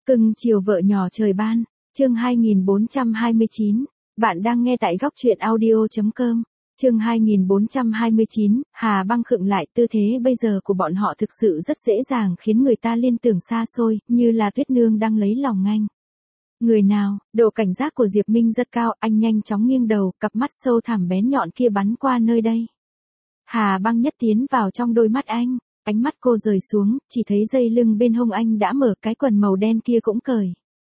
Cưng chiều vợ nhỏ trời ban, chương 2429, bạn đang nghe tại góc truyện audio.com. Chương 2429, Hà Băng khựng lại, tư thế bây giờ của bọn họ thực sự rất dễ dàng khiến người ta liên tưởng xa xôi, như là Tuyết Nương đang lấy lòng anh. Người nào, độ cảnh giác của Diệp Minh rất cao, anh nhanh chóng nghiêng đầu, cặp mắt sâu thẳm bén nhọn kia bắn qua nơi đây. Hà Băng nhất tiến vào trong đôi mắt anh, ánh mắt cô rời xuống, chỉ thấy dây lưng bên hông anh đã mở, cái quần màu đen kia cũng cởi.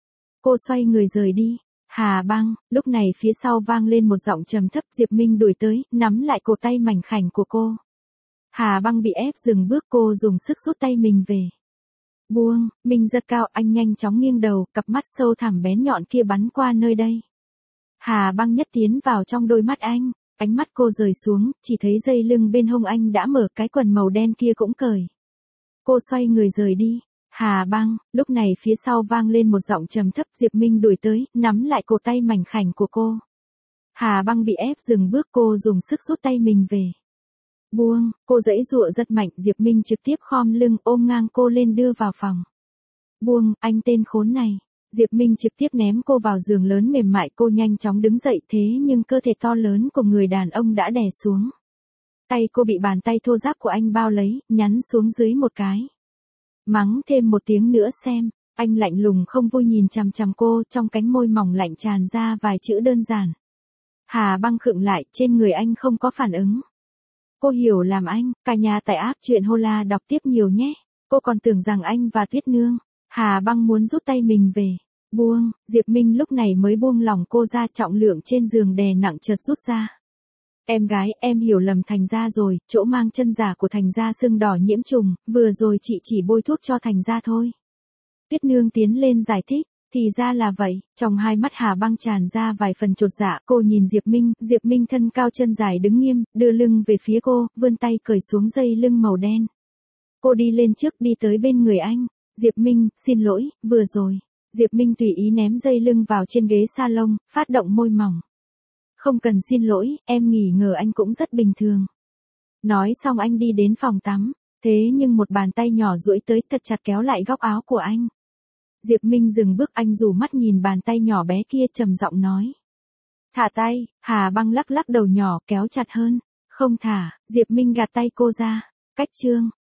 Cô xoay người rời đi. Hà Băng, lúc này phía sau vang lên một giọng trầm thấp, Diệp Minh đuổi tới, nắm lại cổ tay mảnh khảnh của cô. Hà Băng bị ép dừng bước, cô dùng sức rút tay mình về. Buông, Minh rất cao, anh nhanh chóng nghiêng đầu, cặp mắt sâu thẳm bén nhọn kia bắn qua nơi đây. Hà Băng nhất tiến vào trong đôi mắt anh, ánh mắt cô rời xuống, chỉ thấy dây lưng bên hông anh đã mở, cái quần màu đen kia cũng cởi. Cô xoay người rời đi. Hà Băng, lúc này phía sau vang lên một giọng trầm thấp, Diệp Minh đuổi tới, nắm lại cổ tay mảnh khảnh của cô. Hà Băng bị ép dừng bước, cô dùng sức rút tay mình về. Buông, cô giãy giụa rất mạnh, Diệp Minh trực tiếp khom lưng ôm ngang cô lên đưa vào phòng. Buông, anh tên khốn này. Diệp Minh trực tiếp ném cô vào giường lớn mềm mại, cô nhanh chóng đứng dậy, thế nhưng cơ thể to lớn của người đàn ông đã đè xuống. Tay cô bị bàn tay thô ráp của anh bao lấy, nhắn xuống dưới một cái. Mắng thêm một tiếng nữa xem, anh lạnh lùng không vui nhìn chằm chằm cô, trong cánh môi mỏng lạnh tràn ra vài chữ đơn giản. Hà Băng khựng lại, trên người anh không có phản ứng. Cô hiểu làm anh, cả nhà tại app truyện Hola đọc tiếp nhiều nhé. Cô còn tưởng rằng anh và Tuyết Nương. Hà Băng muốn rút tay mình về. Buông, Diệp Minh lúc này mới buông lỏng cô ra, trọng lượng trên giường đè nặng chợt rút ra. Em gái, em hiểu lầm Thành Gia rồi, chỗ mang chân giả của Thành Gia sưng đỏ nhiễm trùng, vừa rồi chị chỉ bôi thuốc cho Thành Gia thôi. Tuyết Nương tiến lên giải thích, thì ra là vậy, trong hai mắt Hà Băng tràn ra vài phần chột dạ, cô nhìn Diệp Minh thân cao chân dài đứng nghiêm, đưa lưng về phía cô, vươn tay cởi xuống dây lưng màu đen. Cô đi lên trước, đi tới bên người anh. Diệp Minh, xin lỗi, vừa rồi. Diệp Minh tùy ý ném dây lưng vào trên ghế salon, phát động môi mỏng. Không cần xin lỗi, em nghỉ ngờ anh cũng rất bình thường. Nói xong anh đi đến phòng tắm, thế nhưng một bàn tay nhỏ duỗi tới thật chặt kéo lại góc áo của anh. Diệp Minh dừng bước, anh rủ mắt nhìn bàn tay nhỏ bé kia, trầm giọng nói. Thả tay. Hà Băng lắc lắc đầu nhỏ, kéo chặt hơn. Không thả. Diệp Minh gạt tay cô ra. Cách chương.